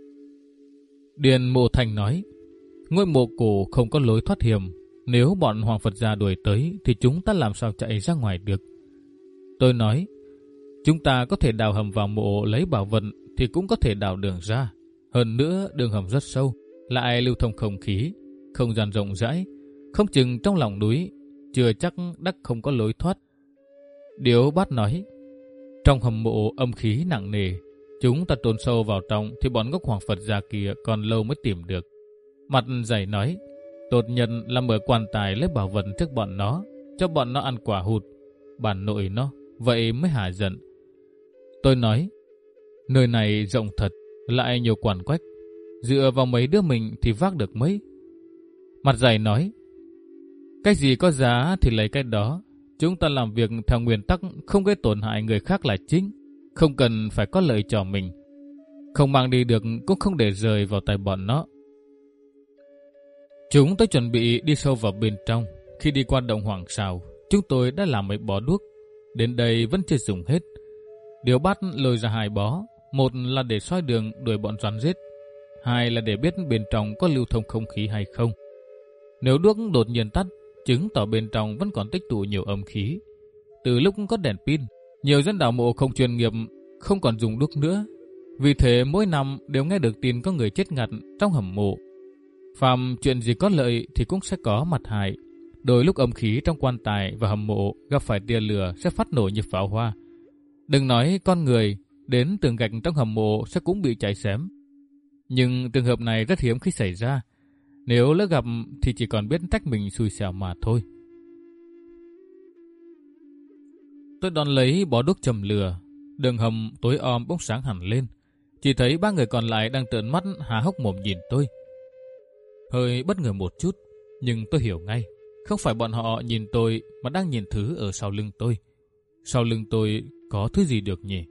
Điền Mộ Thành nói, ngôi mộ cổ không có lối thoát hiểm. Nếu bọn Hoàng Phật gia đuổi tới thì chúng ta làm sao chạy ra ngoài được? Tôi nói, chúng ta có thể đào hầm vào mộ lấy bảo vật thì cũng có thể đào đường ra. Hơn nữa đường hầm rất sâu, lại lưu thông không khí, không gian rộng rãi, không chừng trong lòng núi, chưa chắc đắc không có lối thoát. Điếu Bát nói, trong hầm mộ âm khí nặng nề, chúng ta trốn sâu vào trong thì bọn ngốc Hoàng Phật gia kia còn lâu mới tìm được. Mặt dày nói, tốt nhất là mở quan tài lấy bảo vật trước bọn nó, cho bọn nó ăn quả hụt, bản nội nó, vậy mới hả giận. Tôi nói, nơi này rộng thật, lại nhiều quản quách, dựa vào mấy đứa mình thì vác được mấy. Mặt dày nói, cái gì có giá thì lấy cái đó. Chúng ta làm việc theo nguyên tắc không gây tổn hại người khác là chính, không cần phải có lợi cho mình. Không mang đi được cũng không để rời vào tay bọn nó. Chúng tôi chuẩn bị đi sâu vào bên trong. Khi đi qua động Hoàng Sào, chúng tôi đã làm mấy bó đuốc. Đến đây vẫn chưa dùng hết. Điếu Bát lôi ra hai bó. Một là để soi đường đuổi bọn rắn rết, hai là để biết bên trong có lưu thông không khí hay không. Nếu đuốc đột nhiên tắt, chứng tỏ bên trong vẫn còn tích tụ nhiều âm khí. Từ lúc có đèn pin, nhiều dân đào mộ không chuyên nghiệp không còn dùng đuốc nữa. Vì thế mỗi năm đều nghe được tin có người chết ngạt trong hầm mộ. Phàm chuyện gì có lợi thì cũng sẽ có mặt hại. Đôi lúc âm khí trong quan tài và hầm mộ gặp phải tia lửa sẽ phát nổ như pháo hoa. Đừng nói con người, đến tường gạch trong hầm mộ sẽ cũng bị cháy xém. Nhưng trường hợp này rất hiếm khi xảy ra. Nếu lỡ gặp thì chỉ còn biết trách mình xui xẻo mà thôi. Tôi đón lấy bó đuốc châm lửa. Đường hầm tối om bỗng sáng hẳn lên. Chỉ thấy ba người còn lại đang trợn mắt há hốc mồm nhìn tôi. Hơi bất ngờ một chút, nhưng tôi hiểu ngay. Không phải bọn họ nhìn tôi mà đang nhìn thứ ở sau lưng tôi. Sau lưng tôi có thứ gì được nhỉ?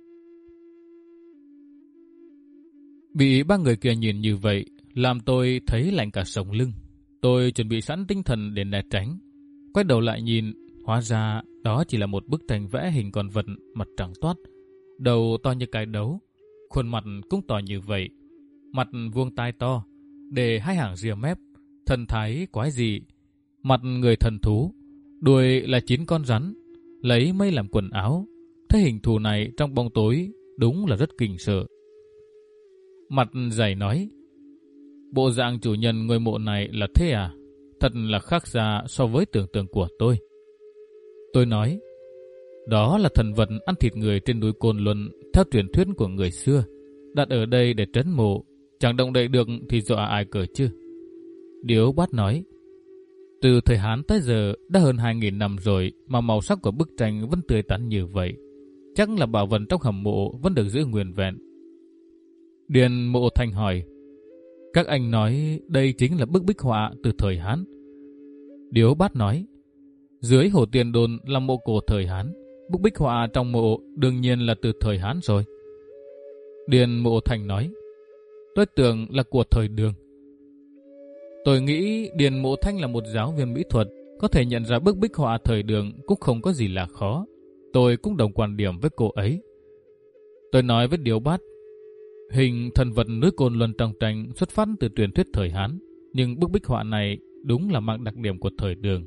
Bị ba người kia nhìn như vậy, làm tôi thấy lạnh cả sống lưng. Tôi chuẩn bị sẵn tinh thần để né tránh. Quay đầu lại nhìn, hóa ra đó chỉ là một bức tranh vẽ hình con vật mặt trắng toát, đầu to như cái đấu, khuôn mặt cũng to như vậy, mặt vuông tai to, để hai hàng ria mép, thần thái quái dị, mặt người thần thú, đuôi là chín con rắn, lấy mây làm quần áo. Thấy hình thù này trong bóng tối đúng là rất kinh sợ. Mặt dày nói, bộ dạng chủ nhân ngôi mộ này là thế à? Thật là khác xa so với tưởng tượng của tôi. Tôi nói, đó là thần vật ăn thịt người trên núi Côn Luân theo truyền thuyết của người xưa, đặt ở đây để trấn mộ, chẳng động đậy được thì dọa ai cỡ chứ. Điếu Bát nói, từ thời Hán tới giờ đã hơn hai nghìn năm rồi mà màu sắc của bức tranh vẫn tươi tắn như vậy. Chắc là bảo vật trong hầm mộ vẫn được giữ nguyên vẹn. Điền Mộ Thanh hỏi, các anh nói đây chính là bức bích họa từ thời Hán. Điếu Bát nói, dưới Hồ Tiền Đồn là mộ cổ thời Hán, bức bích họa trong mộ đương nhiên là từ thời Hán rồi. Điền Mộ Thanh nói, tôi tưởng là của thời Đường. Tôi nghĩ Điền Mộ Thanh là một giáo viên mỹ thuật, có thể nhận ra bức bích họa thời Đường cũng không có gì là khó. Tôi cũng đồng quan điểm với cô ấy. Tôi nói với Điếu Bát, hình thần vật núi Côn Luân trong tranh xuất phát từ truyền thuyết thời Hán, nhưng bức bích họa này đúng là mang đặc điểm của thời Đường.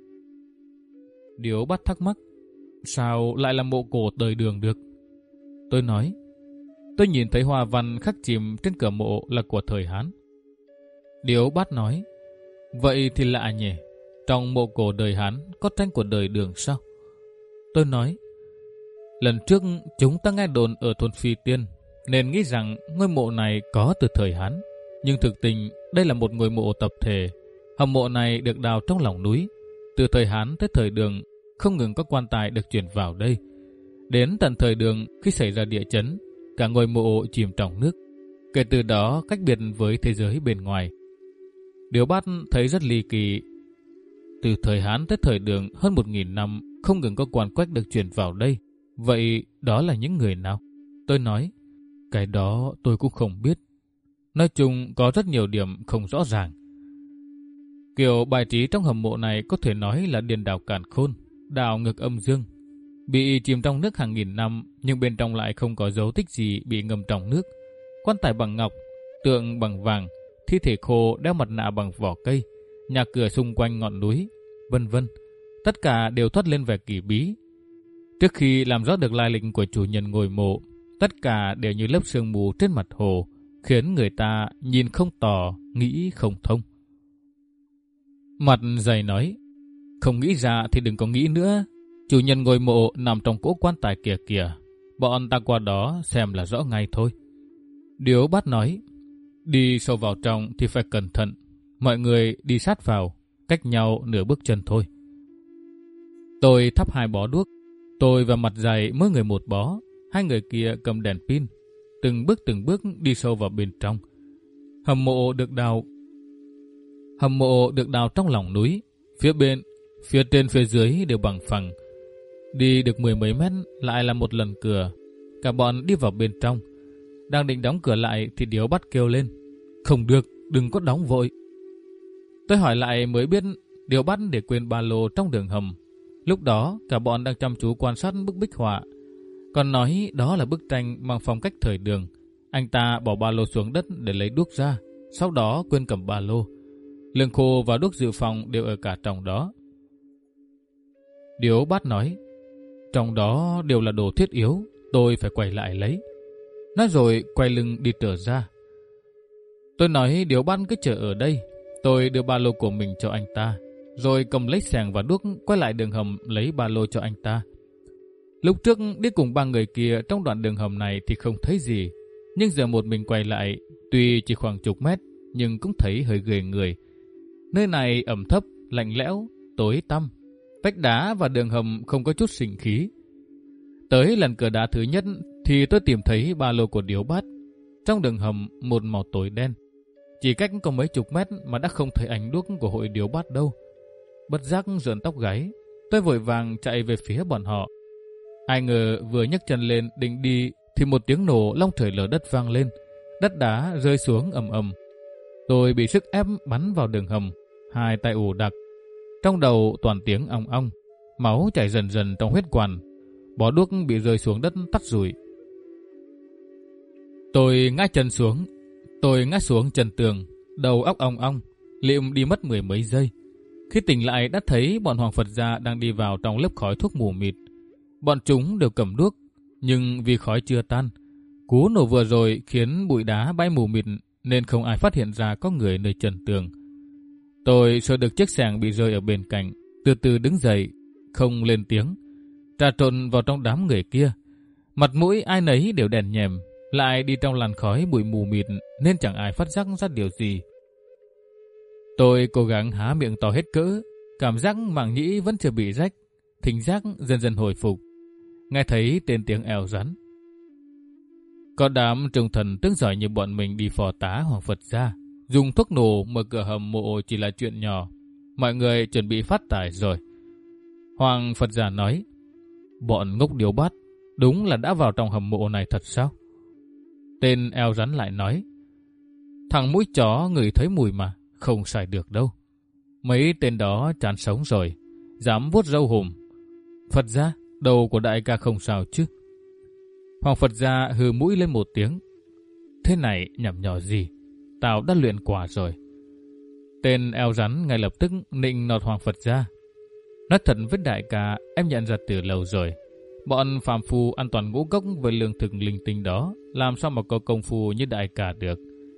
Điếu Bát thắc mắc, sao lại là mộ cổ đời Đường được? Tôi nói, tôi nhìn thấy hoa văn khắc chìm trên cửa mộ là của thời Hán. Điếu Bát nói, vậy thì lạ nhỉ, trong mộ cổ đời Hán có tranh của đời Đường sao? Tôi nói, lần trước chúng ta nghe đồn ở thôn Phi Tiên, nên nghĩ rằng ngôi mộ này có từ thời Hán. Nhưng thực tình đây là một ngôi mộ tập thể. Hầm mộ này được đào trong lòng núi. Từ thời Hán tới thời Đường, không ngừng có quan tài được chuyển vào đây. Đến tận thời Đường, khi xảy ra địa chấn, cả ngôi mộ chìm trong nước. Kể từ đó cách biệt với thế giới bên ngoài. Điếu Bát thấy rất ly kỳ. Từ thời Hán tới thời Đường hơn một nghìn năm, không ngừng có quan quách được chuyển vào đây. Vậy đó là những người nào? Tôi nói, cái đó tôi cũng không biết. Nói chung có rất nhiều điểm không rõ ràng. Kiểu bài trí trong hầm mộ này có thể nói là điền đảo càn khôn, đảo ngược âm dương. Bị chìm trong nước hàng nghìn năm, nhưng bên trong lại không có dấu tích gì bị ngâm trong nước. Quan tài bằng ngọc, tượng bằng vàng, thi thể khô đeo mặt nạ bằng vỏ cây, nhà cửa xung quanh ngọn núi, vân vân. Tất cả đều thoát lên vẻ kỳ bí. Trước khi làm rõ được lai lịch của chủ nhân ngôi mộ, tất cả đều như lớp sương mù trên mặt hồ, khiến người ta nhìn không tỏ, nghĩ không thông. Mặt dày nói, không nghĩ ra thì đừng có nghĩ nữa. Chủ nhân ngôi mộ nằm trong cỗ quan tài kìa kìa. Bọn ta qua đó xem là rõ ngay thôi. Điếu Bát nói, đi sâu vào trong thì phải cẩn thận. Mọi người đi sát vào, cách nhau nửa bước chân thôi. Tôi thắp hai bó đuốc. Tôi và Mặt dày mỗi người một bó. Hai người kia cầm đèn pin, từng bước từng bước đi sâu vào bên trong. Hầm mộ được đào Hầm mộ được đào trong lòng núi. Phía bên, phía trên phía dưới đều bằng phẳng. Đi được mười mấy mét lại là một lần cửa. Cả bọn đi vào bên trong. Đang định đóng cửa lại thì Điếu Bát kêu lên, không được, đừng có đóng vội. Tôi hỏi lại mới biết Điếu Bát để quên ba lô trong đường hầm. Lúc đó cả bọn đang chăm chú quan sát bức bích họa. Còn nói đó là bức tranh mang phong cách thời Đường. Anh ta bỏ ba lô xuống đất để lấy đuốc ra, sau đó quên cầm ba lô. Lương khô và đuốc dự phòng đều ở cả trong đó. Điếu Bát nói, trong đó đều là đồ thiết yếu, tôi phải quay lại lấy. Nói rồi quay lưng đi trở ra. Tôi nói Điếu Bát cứ chờ ở đây. Tôi đưa ba lô của mình cho anh ta. rồi cầm lấy xẻng và đuốc quay lại đường hầm lấy ba lô cho anh ta. Lúc trước đi cùng ba người kia trong đoạn đường hầm này thì không thấy gì, nhưng giờ một mình quay lại, tuy chỉ khoảng chục mét nhưng cũng thấy hơi ghê người. Nơi này ẩm thấp, lạnh lẽo, tối tăm, vách đá và đường hầm không có chút sinh khí. Tới lần cửa đá thứ nhất thì tôi tìm thấy ba lô của Điếu Bát. Trong đường hầm một màu tối đen. Chỉ cách có mấy chục mét mà đã không thấy ánh đuốc của hội Điếu Bát đâu. Bất giác rợn tóc gáy, tôi vội vàng chạy về phía bọn họ. Ai ngờ vừa nhấc chân lên định đi thì một tiếng nổ long trời lở đất vang lên, đất đá rơi xuống ầm ầm. Tôi bị sức ép bắn vào đường hầm, hai tay ù đặc, trong đầu toàn tiếng ong ong, máu chảy dần dần trong huyết quản, bó đuốc bị rơi xuống đất tắt rụi. Tôi ngã chân xuống, tôi ngã xuống chân tường, đầu óc ong ong, liệm đi mất mười mấy giây. Khi tỉnh lại đã thấy bọn Hoàng Phật gia đang đi vào trong lớp khói thuốc mù mịt. Bọn chúng đều cầm đuốc, nhưng vì khói chưa tan, cú nổ vừa rồi khiến bụi đá bay mù mịt nên không ai phát hiện ra có người nơi chân tường. Tôi sợ được chiếc xẻng bị rơi ở bên cạnh, từ từ đứng dậy, không lên tiếng, trà trộn vào trong đám người kia. Mặt mũi ai nấy đều đèn nhèm, lại đi trong làn khói bụi mù mịt nên chẳng ai phát giác ra điều gì. Tôi cố gắng há miệng to hết cỡ, cảm giác màng nhĩ vẫn chưa bị rách, thính giác dần dần hồi phục, nghe thấy tên tiếng eo rắn. Có đám trung thần tướng giỏi như bọn mình đi phò tá Hoàng Phật gia, dùng thuốc nổ mở cửa hầm mộ chỉ là chuyện nhỏ, mọi người chuẩn bị phát tài rồi. Hoàng Phật gia nói, bọn ngốc Điếu Bát đúng là đã vào trong hầm mộ này thật sao? Tên eo rắn lại nói, thằng mũi chó ngửi thấy mùi mà, không xài được đâu. Mấy tên đó chán sống rồi, dám vuốt râu hùm. Phật gia, đầu của đại ca không sao chứ? Hoàng Phật gia hừ mũi lên một tiếng. Thế này nhảm nhò gì, tao đã luyện quả rồi. Tên eo rắn ngay lập tức nịnh nọt Hoàng Phật gia. Nói thật với đại ca, em nhận ra từ lâu rồi. Bọn phàm phu an toàn ngũ cốc với lương thực linh tinh đó, làm sao mà có công phu như đại ca được.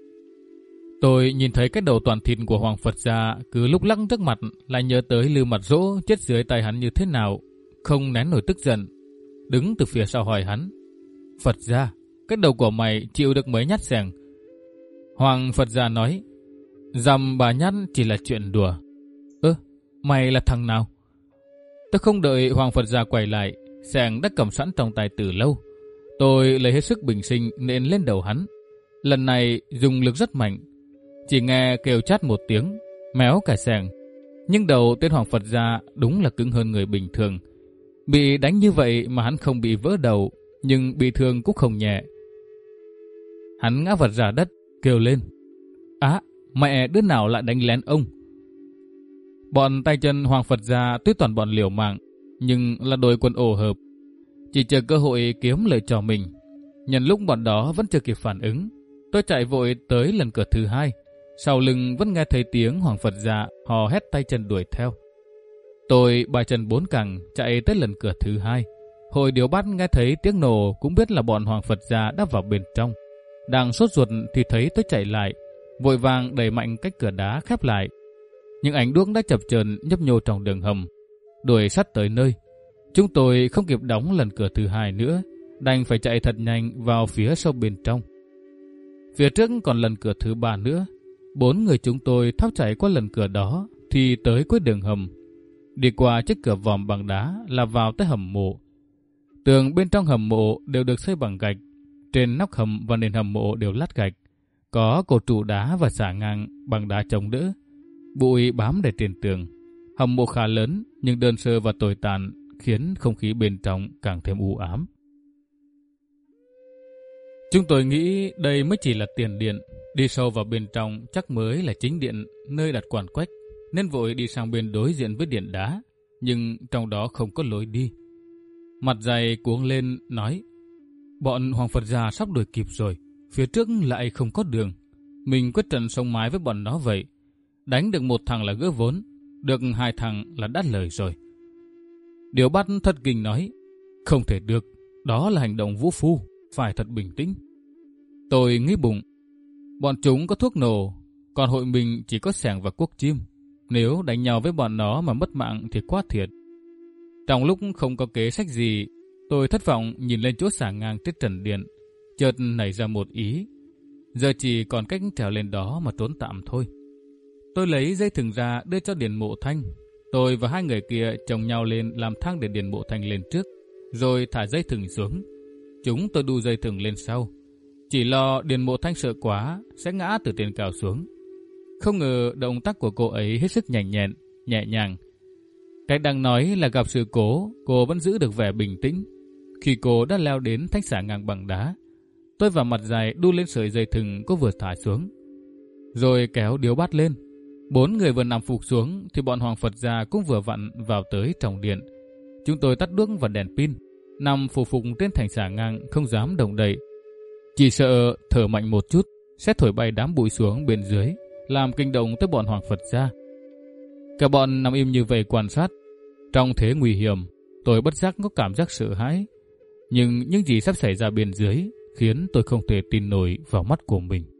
Tôi nhìn thấy cái đầu toàn thịt của Hoàng Phật gia cứ lúc lắc trước mặt, lại nhớ tới Lưu Mặt Dỗ chết dưới tay hắn như thế nào, không nén nổi tức giận, đứng từ phía sau hỏi hắn, Phật gia, cái đầu của mày chịu được mấy nhát xẻng? Hoàng Phật gia nói, dằm bà nhát chỉ là chuyện đùa. Ơ, mày là thằng nào? Tôi không đợi Hoàng Phật gia quay lại, xẻng đã cầm sẵn trong tay từ lâu. Tôi lấy hết sức bình sinh nện lên đầu hắn. Lần này dùng lực rất mạnh, chỉ nghe kêu chát một tiếng, méo cả xẻng. Nhưng đầu tên Hoàng Phật gia đúng là cứng hơn người bình thường. Bị đánh như vậy mà hắn không bị vỡ đầu, nhưng bị thương cũng không nhẹ. Hắn ngã vật ra đất, kêu lên, á, mẹ đứa nào lại đánh lén ông? Bọn tay chân Hoàng Phật gia tuy toàn bọn liều mạng, nhưng là đội quân ổ hợp, chỉ chờ cơ hội kiếm lợi cho mình. Nhân lúc bọn đó vẫn chưa kịp phản ứng, tôi chạy vội tới lần cửa thứ hai. Sau lưng vẫn nghe thấy tiếng Hoàng Phật gia hò hét tay chân đuổi theo. Tôi ba chân bốn cẳng chạy tới lần cửa thứ hai. Hội Điếu Bát nghe thấy tiếng nổ cũng biết là bọn Hoàng Phật gia đã vào bên trong. Đang sốt ruột thì thấy tôi chạy lại, vội vàng đẩy mạnh cách cửa đá khép lại. Nhưng ánh đuốc đã chập chờn nhấp nhô trong đường hầm, đuổi sát tới nơi. Chúng tôi không kịp đóng lần cửa thứ hai nữa, đành phải chạy thật nhanh vào phía sâu bên trong. Phía trước còn lần cửa thứ ba nữa. Bốn người chúng tôi tháo chạy qua lần cửa đó thì tới cuối đường hầm. Đi qua chiếc cửa vòm bằng đá là vào tới hầm mộ. Tường bên trong hầm mộ đều được xây bằng gạch. Trên nóc hầm và nền hầm mộ đều lát gạch. Có cột trụ đá và xà ngang bằng đá chống đỡ. Bụi bám đầy trên tường. Hầm mộ khá lớn nhưng đơn sơ và tồi tàn, khiến không khí bên trong càng thêm u ám. Chúng tôi nghĩ đây mới chỉ là tiền điện. Đi sâu vào bên trong chắc mới là chính điện, nơi đặt quan quách, nên vội đi sang bên đối diện với điện đá, nhưng trong đó không có lối đi. Mặt dày cuống lên nói, bọn Hoàng Phật gia sắp đuổi kịp rồi, phía trước lại không có đường. Mình quyết trận sông mái với bọn nó vậy. Đánh được một thằng là gỡ vốn, được hai thằng là đắt lời rồi. Điếu Bát thật kinh nói, không thể được, đó là hành động vũ phu, phải thật bình tĩnh. Tôi nghĩ bụng, bọn chúng có thuốc nổ, còn hội mình chỉ có xẻng và cuốc chim. Nếu đánh nhau với bọn nó mà mất mạng thì quá thiệt. Trong lúc không có kế sách gì, tôi thất vọng nhìn lên chỗ xà ngang trên trần điện, chợt nảy ra một ý. Giờ chỉ còn cách trèo lên đó mà trốn tạm thôi. Tôi lấy dây thừng ra đưa cho Điền Mộ Thanh. Tôi và hai người kia chồng nhau lên làm thang để Điền Mộ Thanh lên trước, rồi thả dây thừng xuống. Chúng tôi đu dây thừng lên sau. Chỉ lo Điền Mộ Thanh sợ quá sẽ ngã từ trên cao xuống. Không ngờ động tác của cô ấy hết sức nhanh nhẹn, nhẹ nhàng. Cái đang nói là gặp sự cố, cô vẫn giữ được vẻ bình tĩnh. Khi cô đã leo đến thanh xà ngang bằng đá, tôi và Mặt Dài đu lên sợi dây thừng cô vừa thả xuống, rồi kéo điếu bát lên. Bốn người vừa nằm phục xuống thì bọn Hoàng Phật gia cũng vừa vặn vào tới trong điện. Chúng tôi tắt đuốc và đèn pin, nằm phù phục trên thành xà ngang không dám động đậy. Chỉ sợ thở mạnh một chút sẽ thổi bay đám bụi xuống bên dưới, làm kinh động tới bọn Hoàng Phật gia. Cả bọn nằm im như vậy quan sát. Trong thế nguy hiểm, tôi bất giác có cảm giác sợ hãi. Nhưng những gì sắp xảy ra bên dưới khiến tôi không thể tin nổi vào mắt của mình.